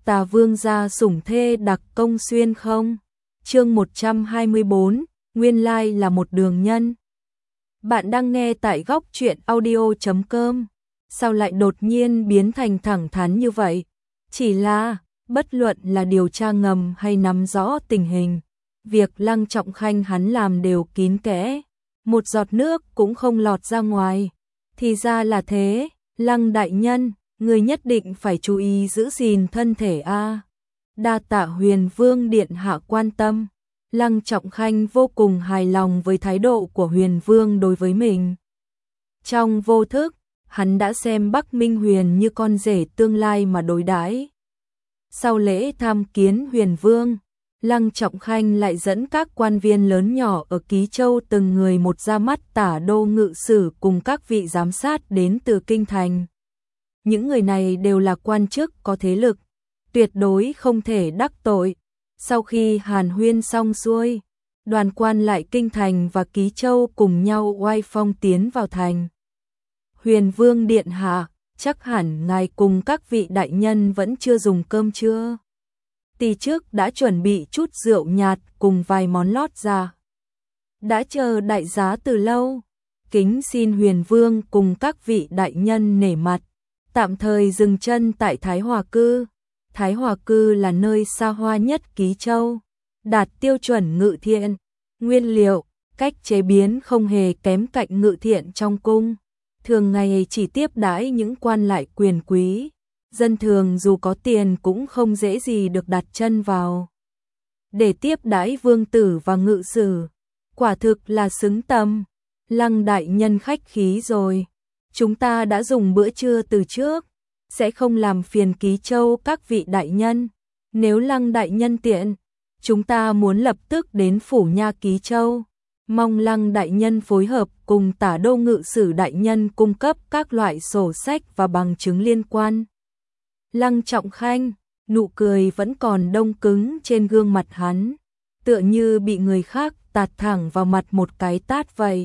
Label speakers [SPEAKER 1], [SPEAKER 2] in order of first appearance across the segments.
[SPEAKER 1] Tà Vương gia sủng thê đặc công xuyên không? Chương 124, nguyên lai là một đường nhân. Bạn đang nghe tại góc truyện audio.com. Sao lại đột nhiên biến thành thẳng thắn như vậy? Chỉ là, bất luận là điều tra ngầm hay nắm rõ tình hình, việc Lăng Trọng Khanh hắn làm đều kín kẽ, một giọt nước cũng không lọt ra ngoài. Thì ra là thế, Lăng đại nhân, người nhất định phải chú ý giữ gìn thân thể a. Đa tạ Huyền Vương điện hạ quan tâm. Lăng Trọng Khanh vô cùng hài lòng với thái độ của Huyền Vương đối với mình. Trong vô thức, hắn đã xem Bắc Minh Huyền như con rể tương lai mà đối đãi. Sau lễ tham kiến Huyền Vương, Lăng Trọng Khanh lại dẫn các quan viên lớn nhỏ ở Ký Châu từng người một ra mắt Tả Đô Ngự Sử cùng các vị giám sát đến từ kinh thành. Những người này đều là quan chức có thế lực, tuyệt đối không thể đắc tội. Sau khi hàn huyên xong xuôi, đoàn quan lại kinh thành và Ký Châu cùng nhau oai phong tiến vào thành. Huyền Vương điện hạ, chắc hẳn ngài cùng các vị đại nhân vẫn chưa dùng cơm trưa. Tỳ trước đã chuẩn bị chút rượu nhạt cùng vài món lót ra. Đã chờ đại giá từ lâu, kính xin Huyền Vương cùng các vị đại nhân nể mặt, tạm thời dừng chân tại Thái Hòa Cư. Thái Hòa Cư là nơi xa hoa nhất Ký Châu, đạt tiêu chuẩn Ngự Thiện, nguyên liệu, cách chế biến không hề kém cạnh Ngự Thiện trong cung. Thường ngày chỉ tiếp đãi những quan lại quyền quý, dân thường dù có tiền cũng không dễ gì được đặt chân vào. Để tiếp đãi vương tử và ngự sử, quả thực là xứng tầm. Lăng đại nhân khách khí rồi, chúng ta đã dùng bữa trưa từ trước, sẽ không làm phiền Ký Châu các vị đại nhân. Nếu Lăng đại nhân tiện, chúng ta muốn lập tức đến phủ nha Ký Châu. Mong Lăng đại nhân phối hợp cùng Tả Đô Ngự Sử đại nhân cung cấp các loại sổ sách và bằng chứng liên quan. Lăng Trọng Khanh, nụ cười vẫn còn đông cứng trên gương mặt hắn, tựa như bị người khác tạt thẳng vào mặt một cái tát vậy.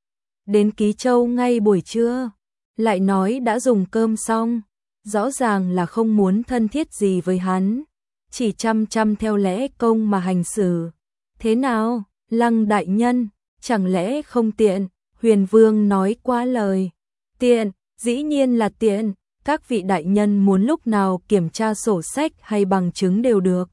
[SPEAKER 1] Đến Ký Châu ngay buổi trưa, lại nói đã dùng cơm xong, rõ ràng là không muốn thân thiết gì với hắn, chỉ chăm chăm theo lẽ công mà hành xử. Thế nào, Lăng đại nhân, chẳng lẽ không tiện? Huyền Vương nói quá lời. Tiện, dĩ nhiên là tiện, các vị đại nhân muốn lúc nào kiểm tra sổ sách hay bằng chứng đều được.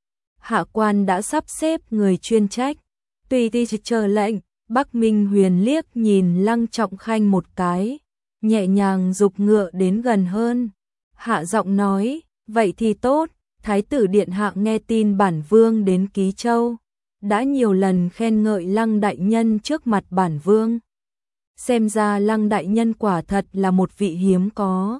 [SPEAKER 1] Hạ quan đã sắp xếp người chuyên trách, tùy ti chờ lệnh. Bắc Minh Huyền liếc nhìn Lăng Trọng Khanh một cái, nhẹ nhàng giục ngựa đến gần hơn. Hạ giọng nói, vậy thì tốt, Thái tử điện hạ nghe tin bản vương đến Ký Châu, đã nhiều lần khen ngợi Lăng đại nhân trước mặt bản vương. Xem ra Lăng đại nhân quả thật là một vị hiếm có.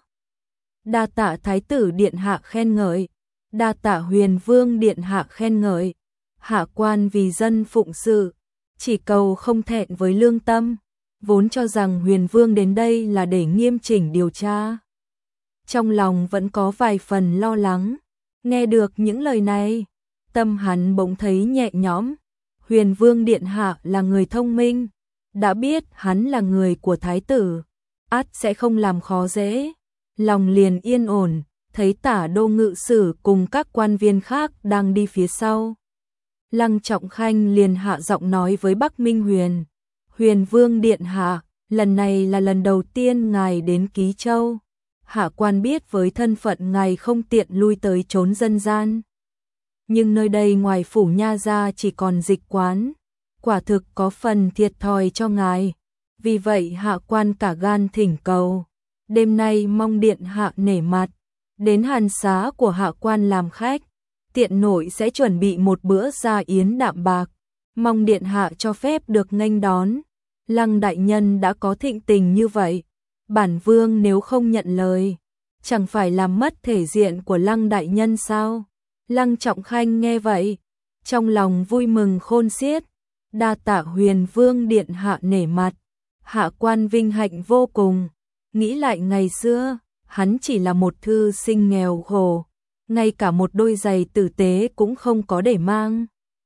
[SPEAKER 1] Đa tạ Thái tử điện hạ khen ngợi, đa tạ Huyền Vương điện hạ khen ngợi. Hạ quan vì dân phụng sự, chỉ cầu không thẹn với lương tâm, vốn cho rằng Huyền Vương đến đây là để nghiêm chỉnh điều tra. Trong lòng vẫn có vài phần lo lắng, nghe được những lời này, tâm hắn bỗng thấy nhẹ nhõm. Huyền Vương điện hạ là người thông minh, đã biết hắn là người của thái tử, ắt sẽ không làm khó dễ. Lòng liền yên ổn, thấy Tả Đô Ngự Sử cùng các quan viên khác đang đi phía sau. Lăng Trọng Khanh liền hạ giọng nói với Bắc Minh Huyền, Huyền Vương điện hạ, lần này là lần đầu tiên ngài đến Ký Châu. Hạ quan biết với thân phận ngài không tiện lui tới chốn dân gian, nhưng nơi đây ngoài phủ nha ra chỉ còn dịch quán, quả thực có phần thiệt thòi cho ngài. Vì vậy hạ quan cả gan thỉnh cầu, đêm nay mong điện hạ nể mặt, đến hàn xá của hạ quan làm khách, tiện nội sẽ chuẩn bị một bữa gia yến đạm bạc, mong điện hạ cho phép được nghênh đón. Lăng đại nhân đã có thịnh tình như vậy, bản vương nếu không nhận lời, chẳng phải làm mất thể diện của Lăng đại nhân sao? Lăng Trọng Khanh nghe vậy, trong lòng vui mừng khôn xiết, đa tạ Huyền Vương điện hạ nể mặt, hạ quan vinh hạnh vô cùng. Nghĩ lại ngày xưa, hắn chỉ là một thư sinh nghèo khổ, ngay cả một đôi giày tử tế cũng không có để mang.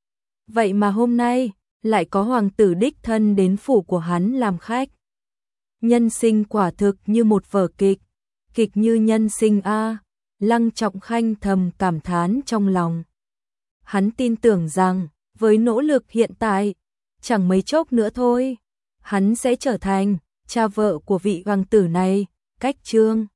[SPEAKER 1] Vậy mà hôm nay, lại có hoàng tử đích thân đến phủ của hắn làm khách. Nhân sinh quả thực như một vở kịch, kịch như nhân sinh a. Lăng Trọng Khanh thầm cảm thán trong lòng. Hắn tin tưởng rằng, với nỗ lực hiện tại, chẳng mấy chốc nữa thôi, hắn sẽ trở thành cha vợ của vị hoàng tử này, cách Trương